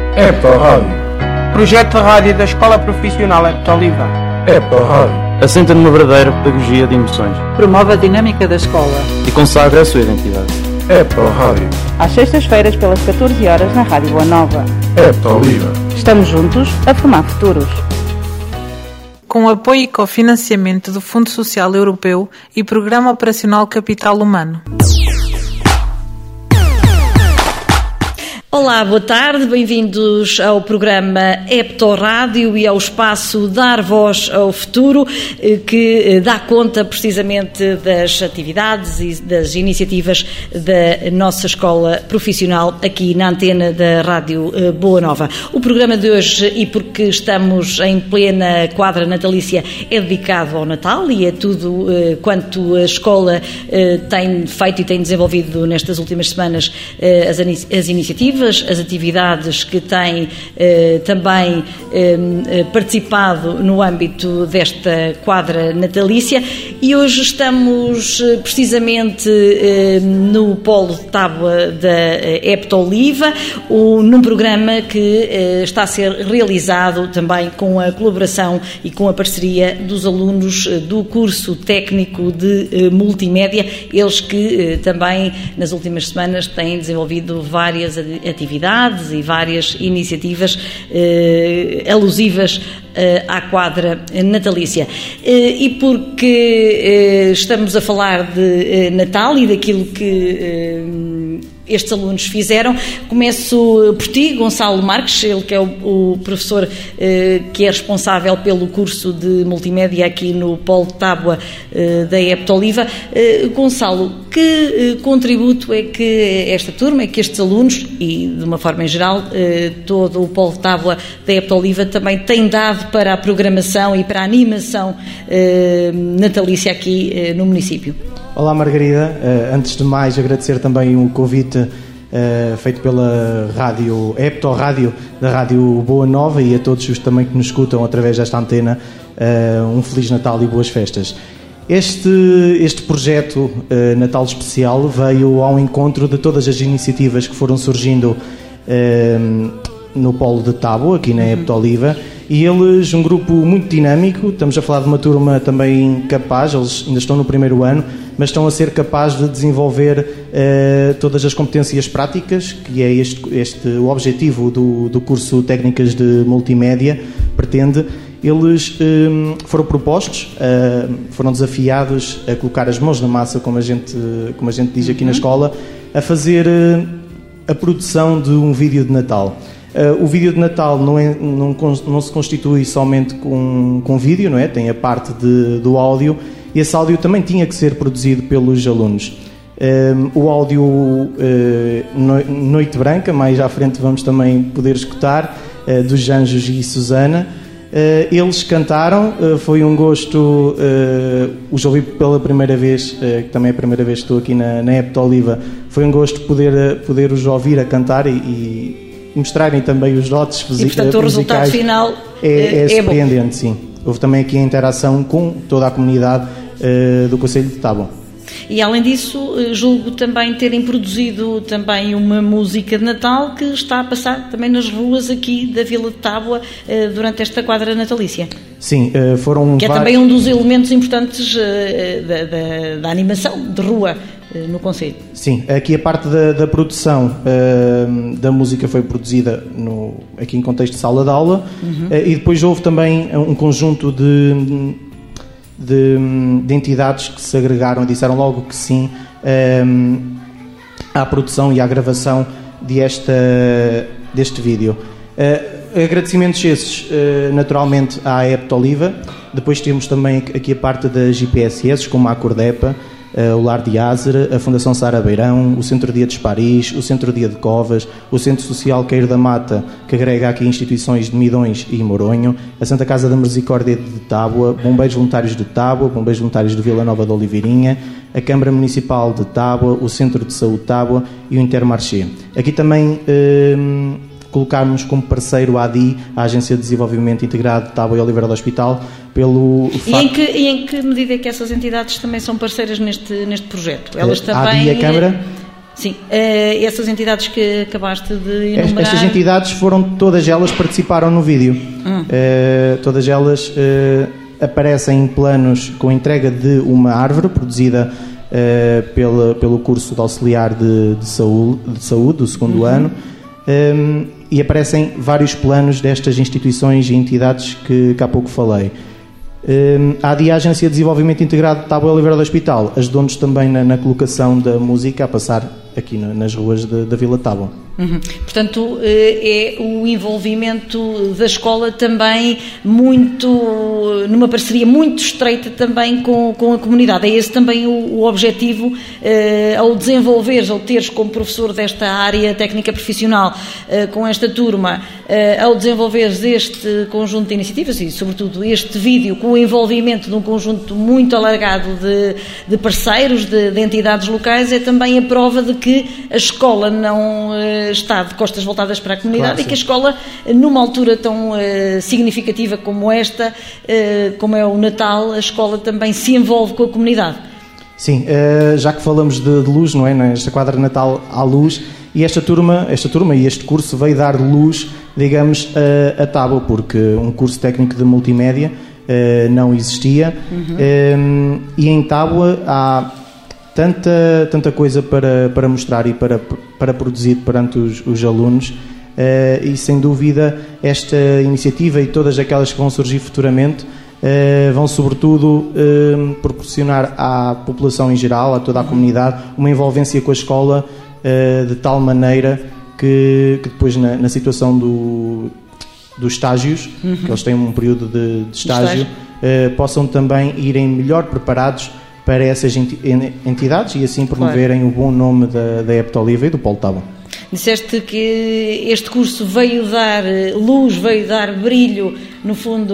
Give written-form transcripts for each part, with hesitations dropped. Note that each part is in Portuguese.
Epto Rádio. Projeto de rádio da Escola Profissional Epto Oliva. Epto Rádio. Assenta numa verdadeira pedagogia de emoções. Promove a dinâmica da escola. E consagra a sua identidade. Epto Rádio. Às sextas-feiras pelas 14 horas na Rádio Boa Nova. Epto Oliva. Estamos juntos a formar futuros. Com apoio e cofinanciamento do Fundo Social Europeu e Programa Operacional Capital Humano. Olá, boa tarde, bem-vindos ao programa Epto Rádio e ao espaço Dar Voz ao Futuro, que dá conta precisamente das atividades e das iniciativas da nossa escola profissional aqui na antena da Rádio Boa Nova. O programa de hoje, e porque estamos em plena quadra natalícia, é dedicado ao Natal e a tudo quanto a escola tem feito e tem desenvolvido nestas últimas semanas, as iniciativas, as atividades que têm também participado no âmbito desta quadra natalícia, e hoje estamos precisamente no Polo de Tábua da Epto Oliva, num programa que está a ser realizado também com a colaboração e com a parceria dos alunos do curso técnico de multimédia, eles que também nas últimas semanas têm desenvolvido várias atividades e várias iniciativas alusivas à quadra natalícia. E porque estamos a falar de Natal e daquilo que estes alunos fizeram, começo por ti, Gonçalo Marques, ele que é o professor que é responsável pelo curso de multimédia aqui no Polo de Tábua da Epto Oliva. Gonçalo, que contributo é que esta turma, é que estes alunos, e de uma forma em geral, todo o Polo de Tábua da Epto Oliva também tem dado para a programação e para a animação natalícia aqui no município? Olá Margarida, antes de mais agradecer também o convite feito pela Rádio Epto Rádio, da Rádio Boa Nova, e a todos os também que nos escutam através desta antena, um Feliz Natal e boas festas. Este projeto Natal Especial veio ao encontro de todas as iniciativas que foram surgindo no Polo de Tábua, aqui na Epto Oliva, e eles, um grupo muito dinâmico, estamos a falar de uma turma também capaz, eles ainda estão no primeiro ano, mas estão a ser capazes de desenvolver todas as competências práticas, que é o objetivo do curso Técnicas de Multimédia, pretende. Eles foram propostos, foram desafiados a colocar as mãos na massa, como a gente diz aqui na escola, a fazer a produção de um vídeo de Natal. O vídeo de Natal não se constitui somente com vídeo, não é? Tem a parte do áudio, e esse áudio também tinha que ser produzido pelos alunos. O áudio Noite Branca, mais à frente vamos também poder escutar, dos Anjos e Susana. Eles cantaram, foi um gosto, os ouvi pela primeira vez, que também é a primeira vez que estou aqui na Epto Oliva, foi um gosto poder os ouvir a cantar e mostrarem também os dotes musicais. E portanto o resultado final é surpreendente, bom. Sim. Houve também aqui a interação com toda a comunidade do Concelho de Tábua. E além disso, julgo também terem produzido também uma música de Natal que está a passar também nas ruas aqui da Vila de Tábua durante esta quadra natalícia. Sim, foram... Que é também um dos elementos importantes da animação de rua no concelho. Sim, aqui a parte da produção da música foi produzida aqui em contexto de sala de aula, e depois houve também um conjunto de entidades que se agregaram e disseram logo que sim à produção e à gravação deste vídeo. Agradecimentos esses, naturalmente, à Epto Oliva. Depois temos também aqui a parte das IPSS, como a Acordepa, o Lar de Ázer, a Fundação Sara Beirão, o Centro Dia de Paris, o Centro Dia de Covas, o Centro Social Queiro da Mata, que agrega aqui instituições de Midões e Moronho, a Santa Casa da Misericórdia de Tábua, Bombeiros Voluntários de Tábua, Bombeiros Voluntários de Vila Nova de Oliveirinha, a Câmara Municipal de Tábua, o Centro de Saúde de Tábua e o Intermarché. Aqui também colocarmos como parceiro a ADI, a Agência de Desenvolvimento Integrado de Tábua e Oliveira do Hospital, pelo facto... E em que medida é que essas entidades também são parceiras neste projeto? Elas também... A ADI e a Câmara? Sim, essas entidades que acabaste de enumerar... Estas entidades todas elas participaram no vídeo. Todas elas aparecem em planos com entrega de uma árvore produzida pelo curso de auxiliar de saúde do segundo ano, e aparecem vários planos destas instituições e entidades que há pouco falei. A ADI, a Agência de Desenvolvimento Integrado de Tábua Oliveira do Hospital, ajudou-nos também na colocação da música a passar aqui nas ruas da Vila Tábua. Portanto, é o envolvimento da escola também numa parceria muito estreita também com a comunidade. É esse também o objetivo ao desenvolveres, ao teres como professor desta área técnica profissional com esta turma, ao desenvolveres este conjunto de iniciativas e, sobretudo, este vídeo com o envolvimento de um conjunto muito alargado de parceiros, de entidades locais, é também a prova de que a escola não está de costas voltadas para a comunidade, claro, e que a escola, numa altura tão significativa como esta, como é o Natal, a escola também se envolve com a comunidade. Sim, já que falamos de luz, não é? Nesta quadra de Natal há luz, e esta turma e este curso veio dar luz, digamos, a Tábua, porque um curso técnico de multimédia não existia, e em Tábua há tanta coisa para mostrar e para produzir perante os alunos, e sem dúvida esta iniciativa e todas aquelas que vão surgir futuramente vão sobretudo proporcionar à população em geral, a toda a comunidade, uma envolvência com a escola de tal maneira que depois na situação dos estágios, que eles têm um período de estágio, possam também irem melhor preparados para essas entidades e assim promoverem, claro, o bom nome da Heptoliva e do Polo Tábua. Disseste que este curso veio dar luz, veio dar brilho, no fundo,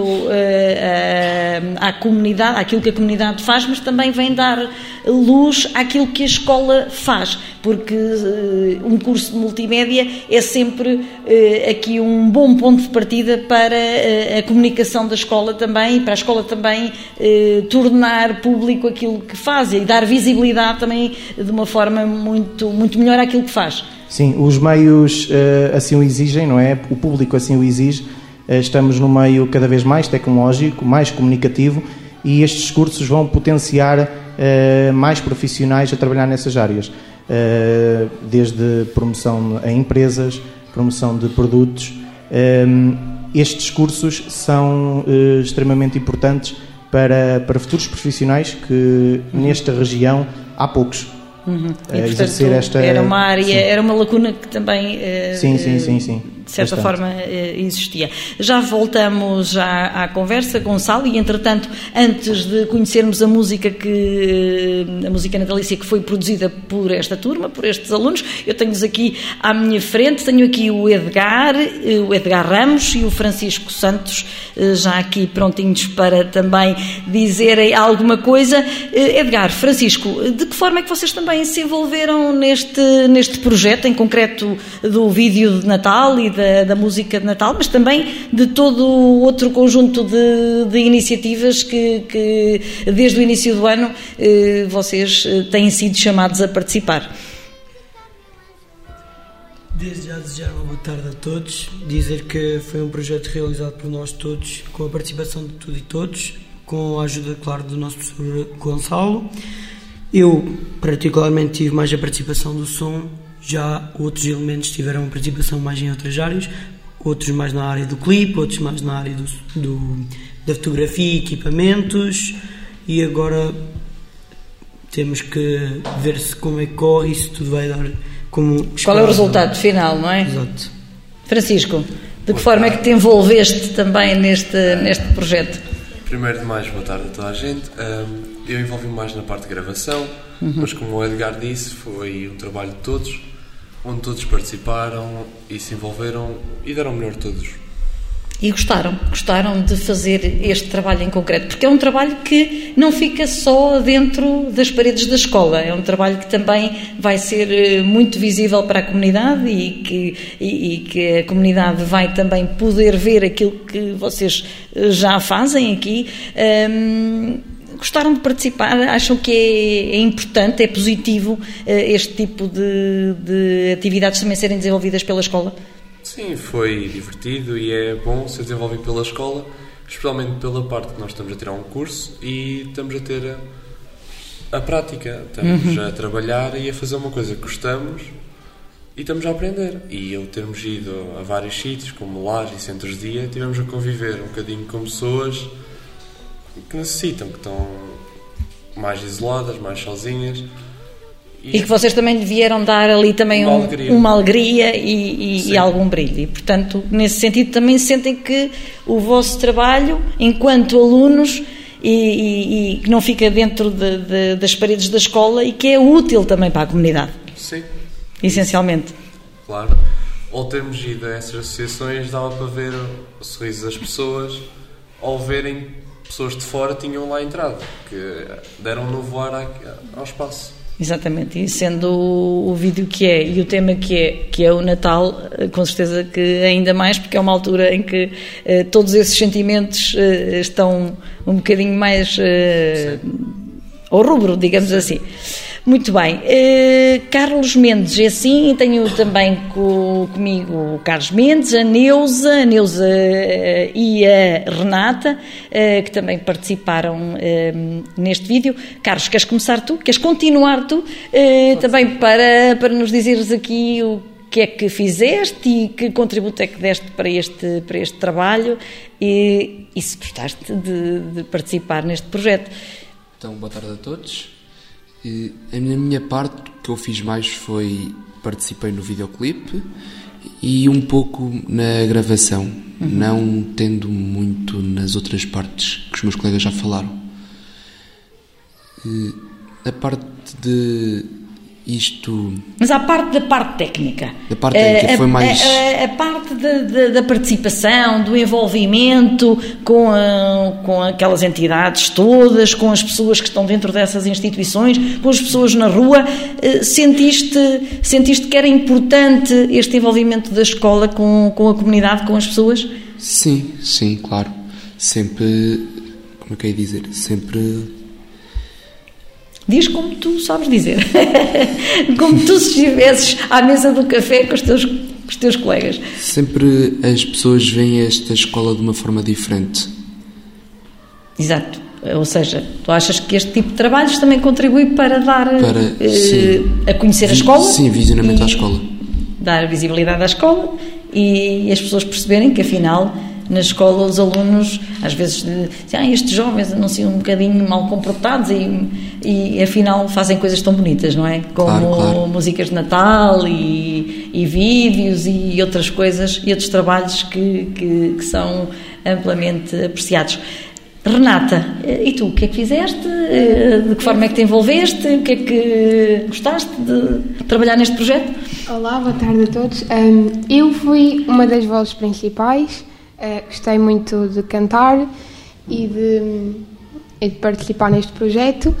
à comunidade, àquilo que a comunidade faz, mas também vem dar luz àquilo que a escola faz, porque um curso de multimédia é sempre aqui um bom ponto de partida para a comunicação da escola também, e para a escola também tornar público aquilo que faz e dar visibilidade também de uma forma muito, muito melhor àquilo que faz. Sim, os meios assim o exigem, não é? O público assim o exige. Estamos num meio cada vez mais tecnológico, mais comunicativo, e estes cursos vão potenciar mais profissionais a trabalhar nessas áreas, desde promoção a empresas, promoção de produtos. Estes cursos são extremamente importantes para futuros profissionais que nesta região há poucos. E, portanto, era uma área, sim, era uma lacuna que também de certa forma existia. Já voltamos à conversa, Gonçalo, e entretanto, antes de conhecermos a música natalícia que foi produzida por esta turma, por estes alunos, eu tenho-os aqui à minha frente, tenho aqui o Edgar Ramos e o Francisco Santos, já aqui prontinhos para também dizerem alguma coisa. Edgar, Francisco, de que forma é que vocês também se envolveram neste projeto, em concreto do vídeo de Natal e da música de Natal, mas também de todo o outro conjunto de iniciativas que desde o início do ano vocês têm sido chamados a participar? Desde já desejar uma boa tarde a todos, dizer que foi um projeto realizado por nós todos, com a participação de tudo e todos, com a ajuda, claro, do nosso professor Gonçalo. Eu, particularmente, tive mais a participação do som, já outros elementos tiveram a participação mais em outras áreas, outros mais na área do clipe, outros mais na área da fotografia e equipamentos, e agora temos que ver como é que corre e se tudo vai dar como... Qual é o resultado final, não é? Exato. Francisco, de que forma é que te envolveste também neste projeto? Primeiro de mais, boa tarde a toda a gente. Eu envolvi-me mais na parte de gravação, mas como o Edgar disse, foi um trabalho de todos, onde todos participaram e se envolveram e deram o melhor de todos. E gostaram de fazer este trabalho em concreto, porque é um trabalho que não fica só dentro das paredes da escola, é um trabalho que também vai ser muito visível para a comunidade e que a comunidade vai também poder ver aquilo que vocês já fazem aqui. gostaram de participar? Acham que é importante, é positivo este tipo de atividades também serem desenvolvidas pela escola? Sim, foi divertido e é bom ser desenvolvido pela escola, especialmente pela parte que nós estamos a tirar um curso e estamos a ter a prática, estamos a trabalhar e a fazer uma coisa que gostamos e estamos a aprender. E ao termos ido a vários sítios, como lares e centros de dia, tivemos a conviver um bocadinho com pessoas que necessitam, que estão mais isoladas, mais sozinhas. E que vocês também lhe vieram dar ali também uma alegria e algum brilho. E, portanto, nesse sentido também sentem que o vosso trabalho, enquanto alunos, e que não fica dentro das paredes da escola e que é útil também para a comunidade. Sim. Essencialmente. Claro. Ao termos ido a essas associações, dava para ver o sorriso das pessoas ao verem pessoas de fora tinham lá entrado, que deram um novo ar ao espaço. Exatamente, e sendo o vídeo que é e o tema que é o Natal, com certeza que ainda mais, porque é uma altura em que todos esses sentimentos estão um bocadinho mais ao rubro, digamos assim. Muito bem. Carlos Mendes, é assim, tenho também comigo o Carlos Mendes, a Neuza e a Renata, que também participaram neste vídeo. Carlos, queres começar tu? Queres continuar tu? Também para nos dizeres aqui o que é que fizeste e que contributo é que deste para este trabalho e se gostaste de participar neste projeto. Então, boa tarde a todos. A minha parte, o que eu fiz mais foi participei no videoclipe e um pouco na gravação, não tendo muito nas outras partes que os meus colegas já falaram. A parte de isto... Mas a parte da parte técnica. Da parte técnica foi mais... A parte da participação, do envolvimento com aquelas entidades todas, com as pessoas que estão dentro dessas instituições, com as pessoas na rua, sentiste que era importante este envolvimento da escola com a comunidade, com as pessoas? Sim, claro. Sempre, como é que é dizer, sempre... Diz como tu sabes dizer. Como tu se estivesses à mesa do café com os teus colegas. Sempre as pessoas veem esta escola de uma forma diferente. Exato. Ou seja, tu achas que este tipo de trabalhos também contribui para dar a conhecer a escola? Sim, visionamento à escola. Dar visibilidade à escola e as pessoas perceberem que afinal... Na escola, os alunos, às vezes, dizem, estes jovens anunciam um bocadinho mal comportados e afinal fazem coisas tão bonitas, não é? Como claro. Músicas de Natal e vídeos e outras coisas e outros trabalhos que são amplamente apreciados. Renata, e tu, o que é que fizeste? De que forma é que te envolveste? O que é que gostaste de trabalhar neste projeto? Olá, boa tarde a todos. Eu fui uma das vozes principais. Gostei muito de cantar e de participar neste projeto.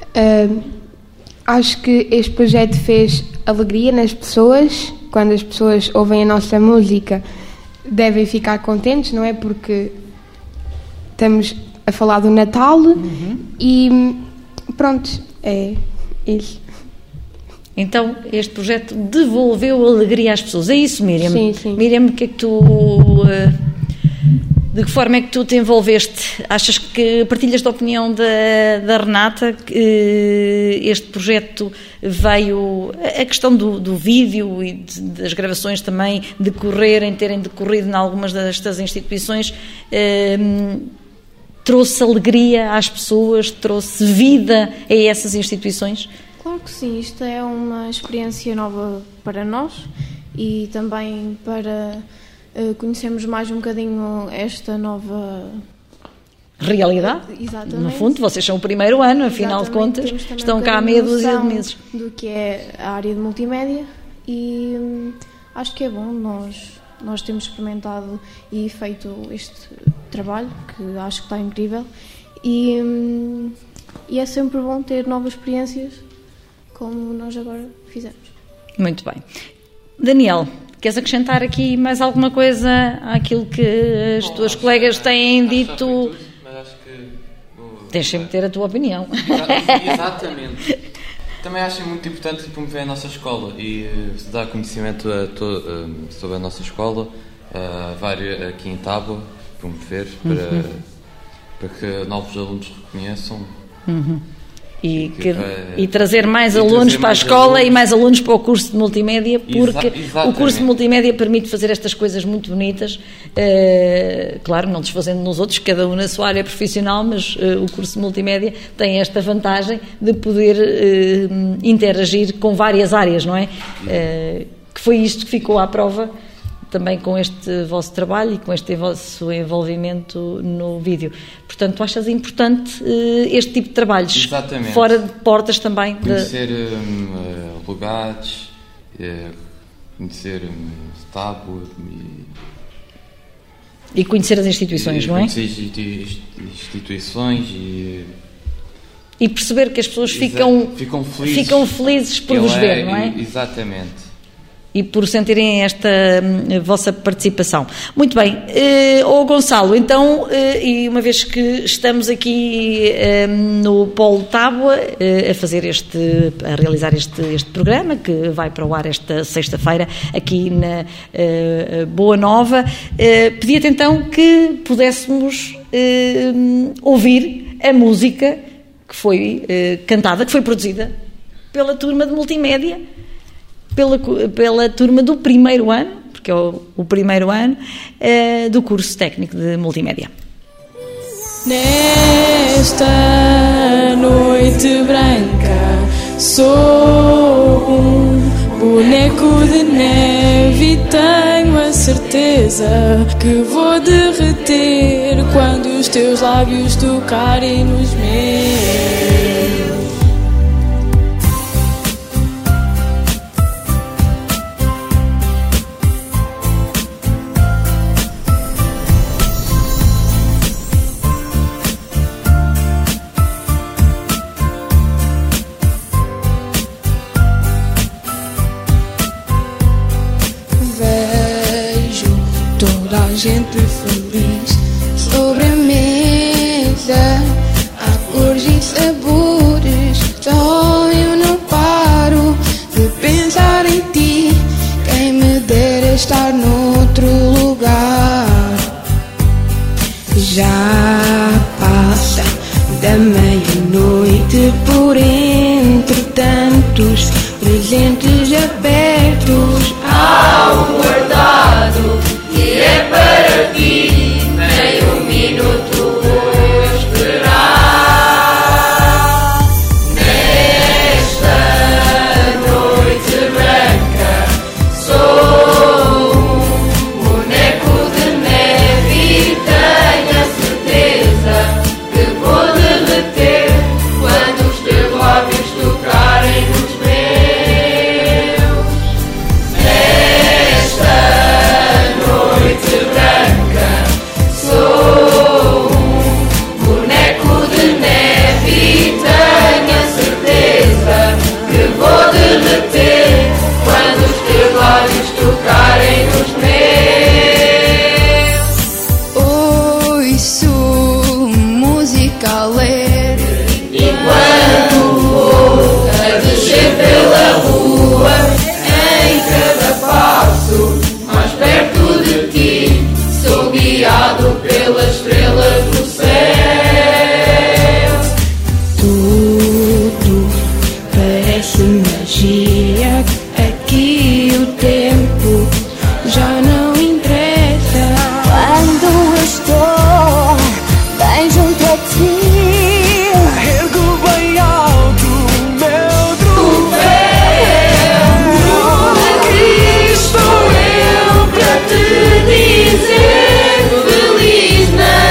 Acho que este projeto fez alegria nas pessoas. Quando as pessoas ouvem a nossa música, devem ficar contentes, não é? Porque estamos a falar do Natal e pronto, é isso. Então, este projeto devolveu alegria às pessoas. É isso, Miriam? Sim. Miriam, o que é que tu... De que forma é que tu te envolveste? Achas que partilhas da opinião da Renata que este projeto veio... A questão do vídeo e das gravações também terem decorrido em algumas destas instituições trouxe alegria às pessoas, trouxe vida a essas instituições? Claro que sim, isto é uma experiência nova para nós e também para... conhecemos mais um bocadinho esta nova realidade. Exatamente. No fundo, vocês são o primeiro ano, afinal de contas, estão cá há meia dúzia de meses. Do que é a área de multimédia e acho que é bom, nós temos experimentado e feito este trabalho, que acho que está incrível e é sempre bom ter novas experiências como nós agora fizemos. Muito bem. Daniel, queres acrescentar aqui mais alguma coisa àquilo que as tuas colegas têm dito? Mas acho que Deixa-me ter a tua opinião. Exatamente. Também acho muito importante promover a nossa escola e dar conhecimento sobre a nossa escola, aqui em Tábua, promover para que novos alunos reconheçam. E trazer mais alunos para a escola e mais alunos para o curso de multimédia, porque o curso de multimédia permite fazer estas coisas muito bonitas, claro, não desfazendo nos outros, cada um na sua área profissional, mas o curso de multimédia tem esta vantagem de poder interagir com várias áreas, não é? Que foi isto que ficou à prova também com este vosso trabalho e com este vosso envolvimento no vídeo. Portanto, tu achas importante este tipo de trabalhos? Exatamente. Fora de portas também? Conhecer lugares, conhecer Tábua e conhecer as instituições, não é? Conhecer instituições e perceber que as pessoas ficam felizes por vos ver, não é? Exatamente. E por sentirem esta vossa participação. Muito bem, Gonçalo, então, e uma vez que estamos aqui no Polo Tábua a realizar este programa, que vai para o ar esta sexta-feira aqui na Boa Nova, pedia-te então que pudéssemos ouvir a música que foi cantada, que foi produzida pela turma de multimédia, pela turma do primeiro ano, porque é o primeiro ano do curso técnico de multimédia. Nesta noite branca sou um boneco de neve e tenho a certeza que vou derreter quando os teus lábios tocarem nos meus. Gente feliz sobre a mesa, há cores e sabores. Só eu não paro de pensar em ti. Quem me dera estar noutro lugar. Já passa da meia-noite, por entre tantos presentes abertos há um guardado. E é para ti, nem um minuto vou esperar. Nesta noite branca sou um boneco de neve e tenho a certeza que vou derreter quando os teus lábios tocarem nos meus. Nesta noite branca sou um boneco de neve e tenho a certeza que vou derreter quando os teus lábios tocarem nos meus. Ouço música alegre enquanto vou a descer pela rua, em cada passo mais perto de ti, sou guiado pelas estrelas do céu. Tudo parece magia, aqui o tempo já não interessa. Quando estou bem junto a ti, ergo bem alto meu troféu. Aqui estou eu para te dizer feliz Natal.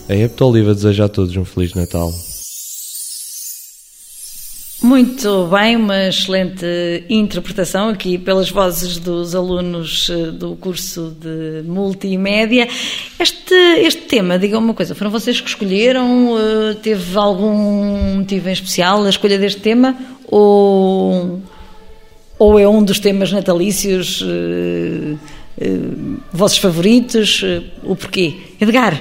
A Epto Oliva deseja a todos um Feliz Natal. Muito bem, uma excelente interpretação aqui pelas vozes dos alunos do curso de Multimédia. Este tema, digam uma coisa, foram vocês que escolheram? Teve algum motivo em especial a escolha deste tema? Ou é um dos temas natalícios vossos favoritos? O porquê? Edgar,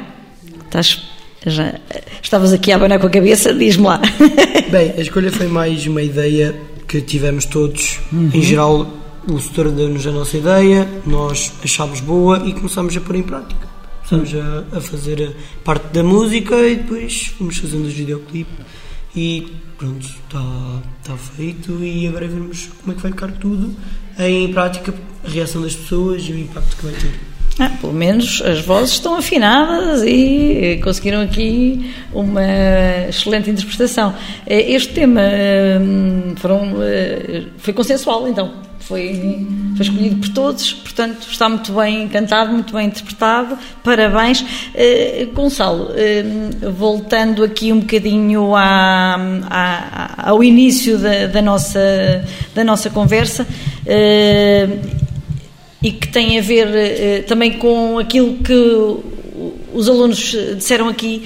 estavas aqui a abanar com a cabeça, diz-me lá. Bem, a escolha foi mais uma ideia que tivemos todos. Em geral, o setor deu-nos a nossa ideia, nós achámos boa e começámos a pôr em prática. Começámos a fazer a parte da música e depois fomos fazendo os videoclipes e pronto, está feito e agora veremos como é que vai ficar tudo em prática, a reação das pessoas e o impacto que vai ter. Pelo menos as vozes estão afinadas e conseguiram aqui uma excelente interpretação. Este tema foi consensual, então. Foi escolhido por todos, portanto está muito bem cantado, muito bem interpretado. Parabéns. Gonçalo, voltando aqui um bocadinho ao início da nossa conversa, e que tem a ver também com aquilo que os alunos disseram aqui,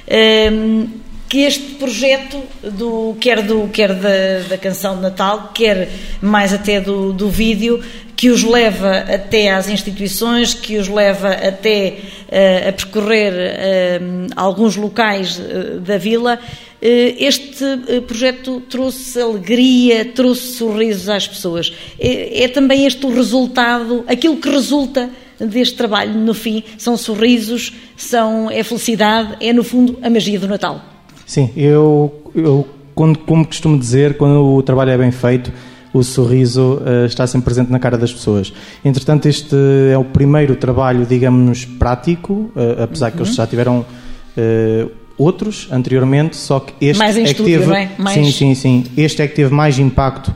que este projeto quer da canção de Natal, quer mais até do vídeo, que os leva até às instituições, que os leva até a percorrer alguns locais da vila. Este projeto trouxe alegria, trouxe sorrisos às pessoas. É também este o resultado, aquilo que resulta deste trabalho no fim, são sorrisos, é felicidade, é no fundo a magia do Natal. Sim, eu como costumo dizer, quando o trabalho é bem feito, o sorriso está sempre presente na cara das pessoas. Entretanto, este é o primeiro trabalho, digamos, prático, apesar que eles já tiveram outros anteriormente, só que este mais em estúdio, teve, não é? Sim. Este é que teve mais impacto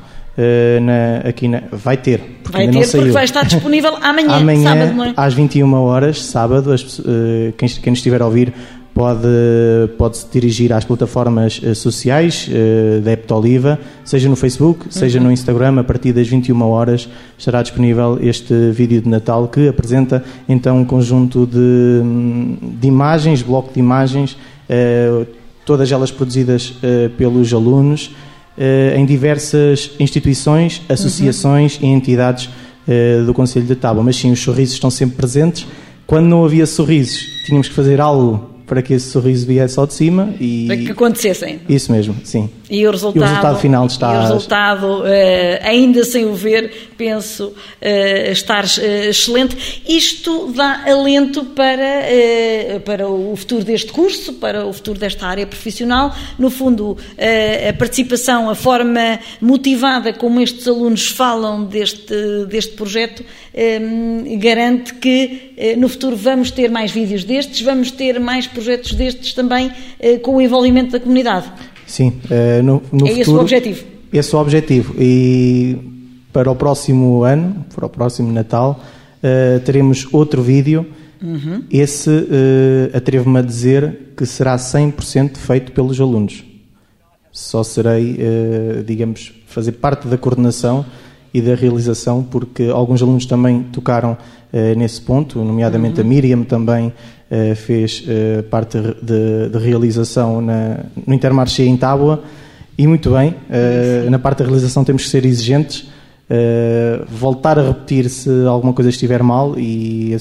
vai ter, porque vai estar disponível amanhã, sábado, não é? Às 21 horas, sábado, quem estiver a ouvir pode se dirigir às plataformas sociais da Epto Oliva, seja no Facebook, seja no Instagram. A partir das 21 horas estará disponível este vídeo de Natal, que apresenta então um conjunto de imagens, bloco de imagens, todas elas produzidas pelos alunos, em diversas instituições, associações e entidades do Concelho de Tábua. Mas sim, os sorrisos estão sempre presentes. Quando não havia sorrisos, tínhamos que fazer algo para que esse sorriso viesse ao de cima e... para que acontecessem. Isso mesmo, sim. E o resultado final está... E o resultado, ainda sem o ver, penso estar excelente. Isto dá alento para o futuro deste curso, para o futuro desta área profissional. No fundo, a participação, a forma motivada como estes alunos falam deste projeto, garante que no futuro vamos ter mais vídeos destes, vamos ter mais projetos destes também, com o envolvimento da comunidade. Sim, no futuro, esse o objetivo. Esse é o objetivo. E para o próximo ano, para o próximo Natal, teremos outro vídeo. Esse atrevo-me a dizer que será 100% feito pelos alunos. Só serei, digamos, fazer parte da coordenação e da realização, porque alguns alunos também tocaram nesse ponto, nomeadamente a Miriam também fez parte de realização no Intermarché em Tábua, e muito bem, na parte da realização temos que ser exigentes, voltar a repetir se alguma coisa estiver mal, e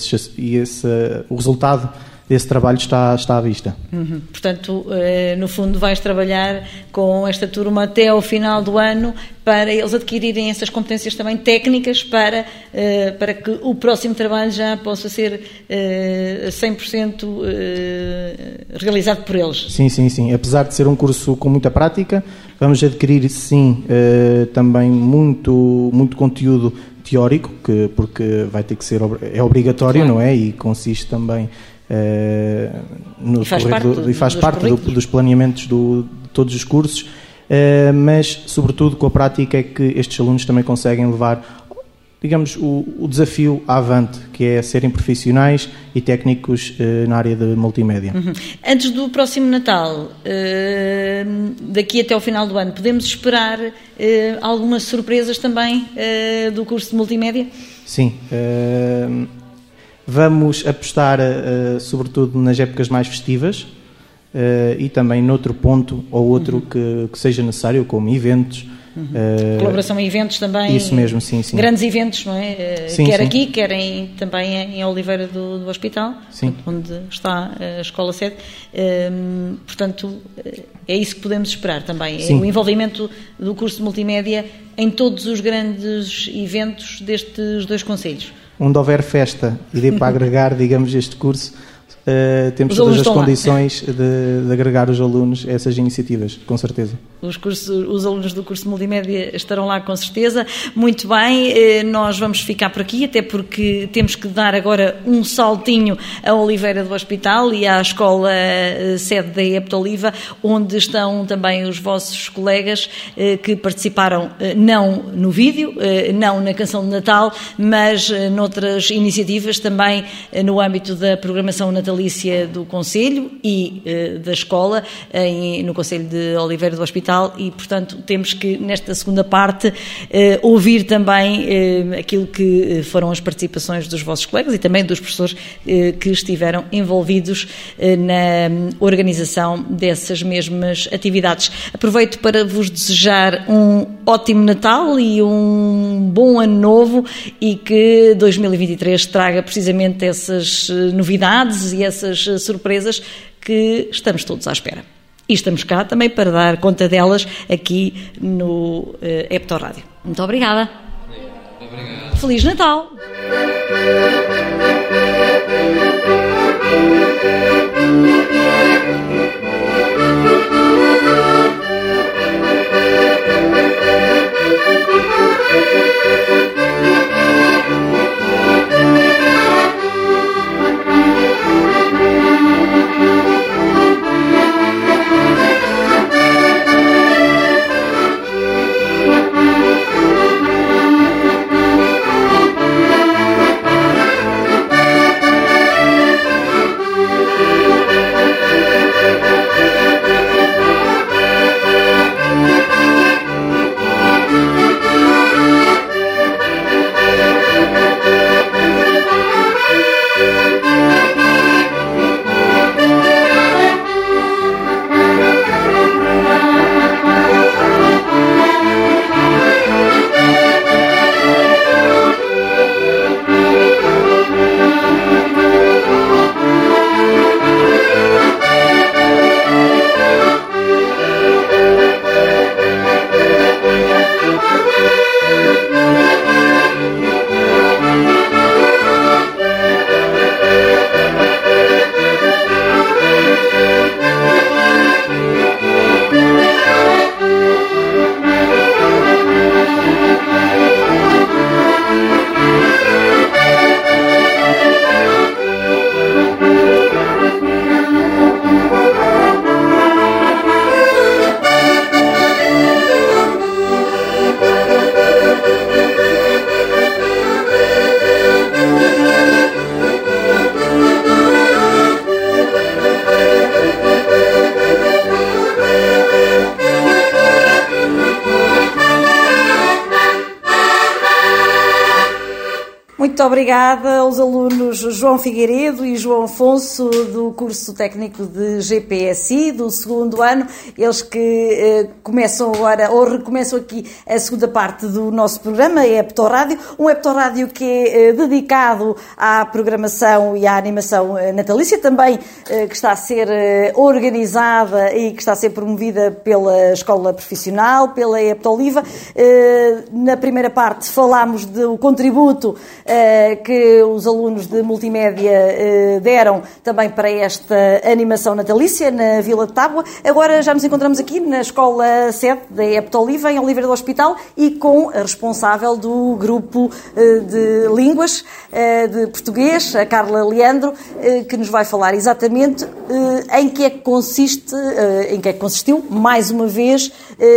o resultado desse trabalho está à vista. Portanto, no fundo vais trabalhar com esta turma até ao final do ano para eles adquirirem essas competências também técnicas para que o próximo trabalho já possa ser 100% realizado por eles. Sim. Apesar de ser um curso com muita prática, vamos adquirir, sim, também muito conteúdo teórico, porque vai ter que ser, é obrigatório, claro. Não é? E consiste também faz parte dos planeamentos de todos os cursos, mas sobretudo com a prática é que estes alunos também conseguem levar digamos, o desafio avante, que é serem profissionais e técnicos na área de multimédia. Antes do próximo Natal, daqui até ao final do ano, podemos esperar algumas surpresas também do curso de multimédia? Sim. Vamos apostar, sobretudo, nas épocas mais festivas e também noutro ponto ou outro que seja necessário, como eventos. Colaboração em eventos também. Isso mesmo, sim. Grandes eventos, não é? Sim, quer sim. aqui, quer também em Oliveira do Hospital, sim. Onde está a escola sede. Portanto, é isso que podemos esperar também. Sim. O envolvimento do curso de multimédia em todos os grandes eventos destes 2 concelhos. Onde houver festa e dê para agregar, digamos, este curso, temos todas as condições de agregar os alunos a essas iniciativas, com certeza. Os alunos do curso de multimédia estarão lá com certeza. Muito bem, nós vamos ficar por aqui, até porque temos que dar agora um saltinho a Oliveira do Hospital e à escola sede da Eptoliva, onde estão também os vossos colegas que participaram não no vídeo, não na canção de Natal, mas noutras iniciativas também no âmbito da programação natalícia do Concelho e da escola no Concelho de Oliveira do Hospital, e portanto temos que nesta segunda parte ouvir também aquilo que foram as participações dos vossos colegas e também dos professores que estiveram envolvidos na organização dessas mesmas atividades. Aproveito para vos desejar um ótimo Natal e um bom ano novo, e que 2023 traga precisamente essas novidades e essas surpresas que estamos todos à espera. E estamos cá também para dar conta delas aqui no Epto Rádio. Muito obrigada. Obrigado. Feliz Natal. Muito obrigada aos alunos João Figueiredo e João Afonso do curso técnico de GPSI do 2º ano, eles que começam agora, ou recomeçam aqui a segunda parte do nosso programa, é Epto Rádio, um Epto Rádio que é dedicado à programação e à animação natalícia, também que está a ser organizada e que está a ser promovida pela Escola Profissional, pela Eptoliva. Na primeira parte falámos do contributo que os alunos de multimédia deram também para esta animação natalícia na Vila de Tábua. Agora já nos encontramos aqui na escola sede da Eptoliva, em Oliveira do Hospital, e com a responsável do grupo de línguas de português, a Carla Leandro, que nos vai falar exatamente em que é que consistiu, mais uma vez,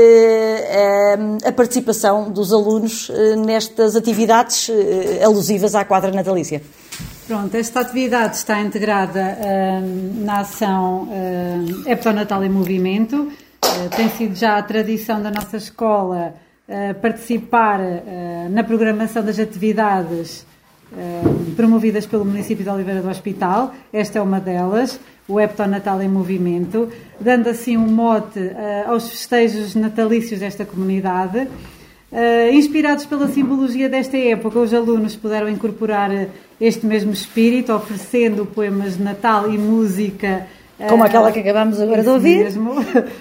a participação dos alunos nestas atividades alusivas à quadra natalícia. Pronto, esta atividade está integrada na ação Heptonatal em Movimento. Tem sido já a tradição da nossa escola participar na programação das atividades promovidas pelo município de Oliveira do Hospital. Esta é uma delas, o Heptonatal em Movimento, dando assim um mote aos festejos natalícios desta comunidade. Inspirados pela simbologia desta época, os alunos puderam incorporar este mesmo espírito, oferecendo poemas de Natal e música. Como aquela que acabamos agora de ouvir. Mesmo.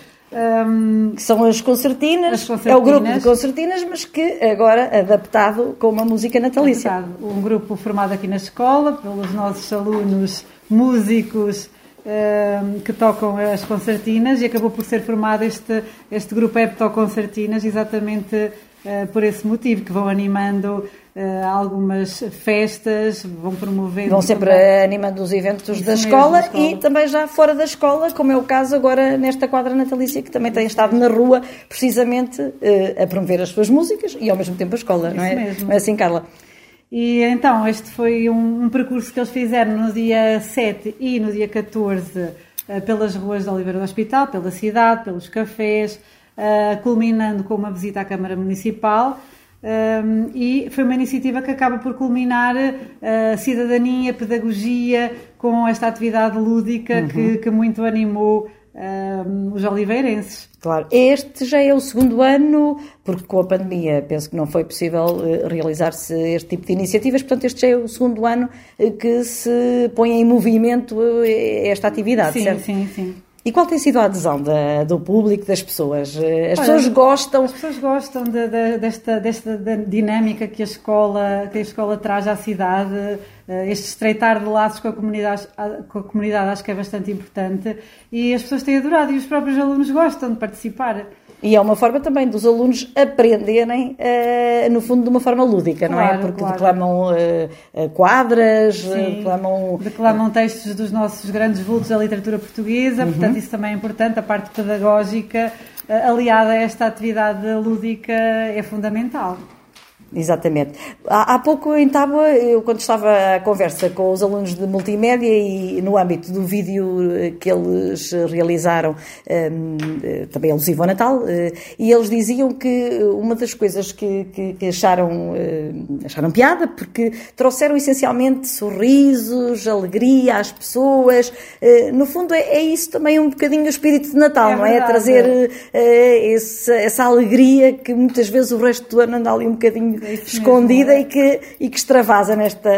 Que são as concertinas. É o grupo de concertinas, mas que agora adaptado com uma música natalícia. Um grupo formado aqui na escola, pelos nossos alunos músicos que tocam as concertinas, e acabou por ser formado este grupo Heptoconcertinas exatamente por esse motivo, que vão animando algumas festas, vão promovendo... Vão sempre animando os eventos da escola e também já fora da escola, como é o caso agora nesta quadra natalícia, que também tem estado na rua, precisamente a promover as suas músicas e ao mesmo tempo a escola, não é? Mesmo. Não é assim, Carla? E então, este foi um percurso que eles fizeram no dia 7 e no dia 14 pelas ruas de Oliveira do Hospital, pela cidade, pelos cafés, culminando com uma visita à Câmara Municipal. E foi uma iniciativa que acaba por culminar a cidadania, a pedagogia, com esta atividade lúdica que muito animou os oliveirenses. Claro, este já é o segundo ano, porque com a pandemia penso que não foi possível realizar-se este tipo de iniciativas, portanto este já é o segundo ano que se põe em movimento esta atividade, sim, certo? Sim. E qual tem sido a adesão do público, das pessoas? As pessoas gostam? As pessoas gostam desta dinâmica que a escola traz à cidade, este estreitar de laços com a comunidade acho que é bastante importante, e as pessoas têm adorado e os próprios alunos gostam de participar. E é uma forma também dos alunos aprenderem, no fundo, de uma forma lúdica, não é? Porque declamam quadras, declamam textos dos nossos grandes vultos da literatura portuguesa, portanto isso também é importante, a parte pedagógica aliada a esta atividade lúdica é fundamental. Exatamente. Há pouco em Tábua, eu quando estava à conversa com os alunos de multimédia e no âmbito do vídeo que eles realizaram, também alusivo ao Natal, e eles diziam que uma das coisas que acharam piada, porque trouxeram essencialmente sorrisos, alegria às pessoas. No fundo é isso também um bocadinho o espírito de Natal, não é? Trazer essa alegria que muitas vezes o resto do ano anda ali um bocadinho escondida e que extravasa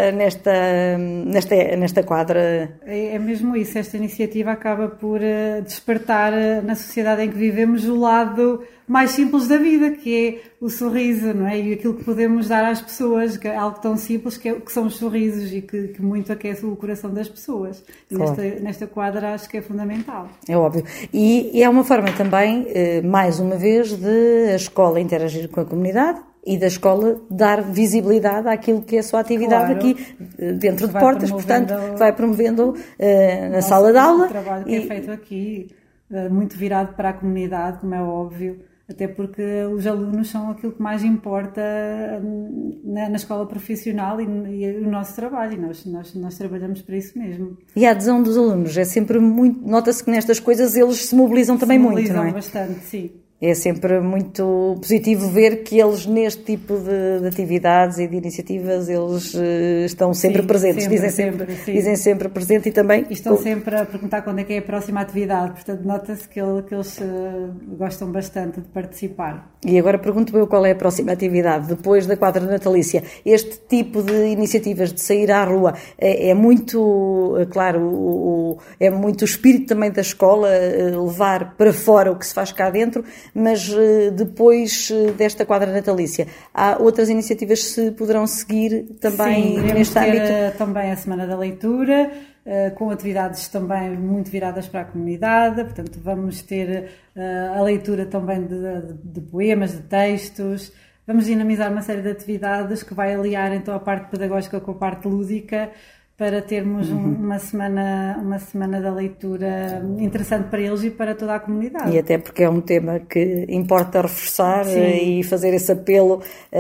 nesta quadra. É mesmo isso, esta iniciativa acaba por despertar na sociedade em que vivemos o lado mais simples da vida, que é o sorriso, não é? E aquilo que podemos dar às pessoas, que é algo tão simples que são os sorrisos e que muito aquece o coração das pessoas. E claro. nesta quadra acho que é fundamental. É óbvio. E é uma forma também, mais uma vez, de a escola interagir com a comunidade e da escola dar visibilidade àquilo que é a sua atividade aqui dentro de portas, portanto vai promovendo na sala de aula. O trabalho que é feito aqui, muito virado para a comunidade, como é óbvio, até porque os alunos são aquilo que mais importa na escola profissional e o nosso trabalho, e nós trabalhamos para isso mesmo. E a adesão dos alunos é sempre muito, nota-se que nestas coisas eles se mobilizam também muito, não é? Bastante, sim. É sempre muito positivo ver que eles, neste tipo de atividades e de iniciativas, eles estão sempre presentes, dizem sempre presente e também... E estão sempre a perguntar quando é que é a próxima atividade, portanto nota-se que eles gostam bastante de participar. E agora pergunto eu qual é a próxima atividade, depois da quadra natalícia. Este tipo de iniciativas de sair à rua é muito, claro, é muito o espírito também da escola, levar para fora o que se faz cá dentro, mas depois desta quadra natalícia há outras iniciativas que se poderão seguir também neste âmbito? Também a Semana da Leitura, com atividades também muito viradas para a comunidade, portanto vamos ter a leitura também de poemas, de textos, vamos dinamizar uma série de atividades que vai aliar então a parte pedagógica com a parte lúdica, para termos uma semana da leitura interessante para eles e para toda a comunidade. E até porque é um tema que importa reforçar e fazer esse apelo,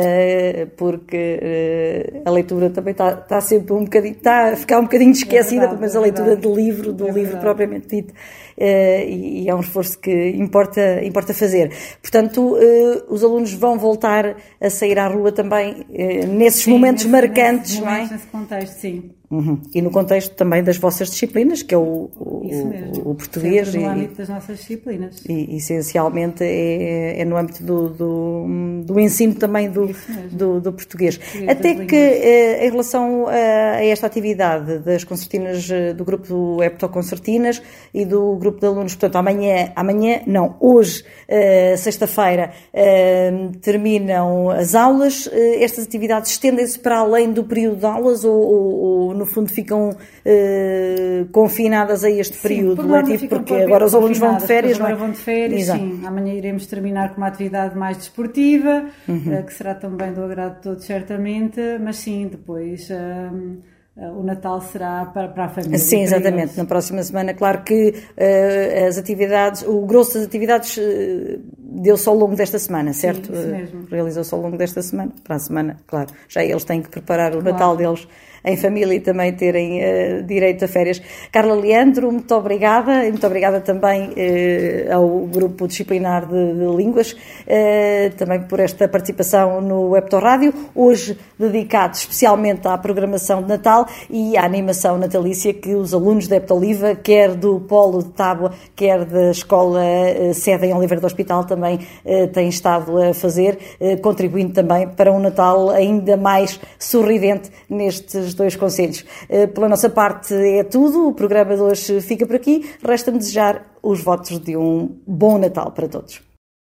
porque a leitura também está sempre um bocadinho, está a ficar um bocadinho esquecida, mas a leitura do livro propriamente dito, e é um esforço que importa fazer. Portanto, os alunos vão voltar a sair à rua também nesses momentos marcantes, não é? Nesse contexto, sim. E no contexto também das vossas disciplinas, que é o português. Sempre no âmbito das nossas disciplinas. E essencialmente é no âmbito do ensino também do português. Até que, em relação a esta atividade das concertinas, do grupo Heptoconcertinas e do grupo de alunos, portanto, hoje, sexta-feira, terminam as aulas. Estas atividades estendem-se para além do período de aulas ou no fundo ficam confinadas a este período letivo, porque agora os alunos vão de férias, não é? Agora vão de férias, sim. Amanhã iremos terminar com uma atividade mais desportiva, que será também do agrado de todos, certamente, mas sim, depois o Natal será para a família. Sim, exatamente. Na próxima semana, claro que as atividades, o grosso das atividades deu-se ao longo desta semana, certo? Sim, isso mesmo. Realizou-se ao longo desta semana. Para a semana, claro, já eles têm que preparar o Natal deles em família e também terem direito a férias. Carla Leandro, muito obrigada, e muito obrigada também ao grupo disciplinar de línguas, também por esta participação no Hepto Rádio, hoje dedicado especialmente à programação de Natal e à animação natalícia que os alunos da Heptoliva, quer do Polo de Tábua, quer da escola sede em Oliveira do Hospital, também têm estado a fazer, contribuindo também para um Natal ainda mais sorridente nestes dois concelhos. Pela nossa parte é tudo, o programa de hoje fica por aqui, resta-me desejar os votos de um bom Natal para todos.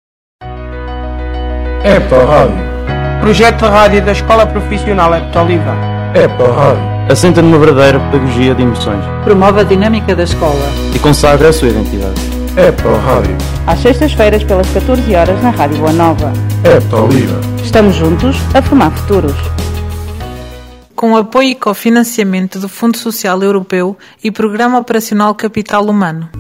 Hepto Rádio. Projeto de rádio da Escola Profissional Heptoliva. Hepto Rádio. Assenta numa verdadeira pedagogia de emoções. Promove a dinâmica da escola E consagra a sua identidade. Hepto Rádio. às sextas-feiras pelas 14 horas na Rádio Boa Nova. Heptoliva. Estamos juntos a formar futuros. Com apoio e cofinanciamento do Fundo Social Europeu e Programa Operacional Capital Humano.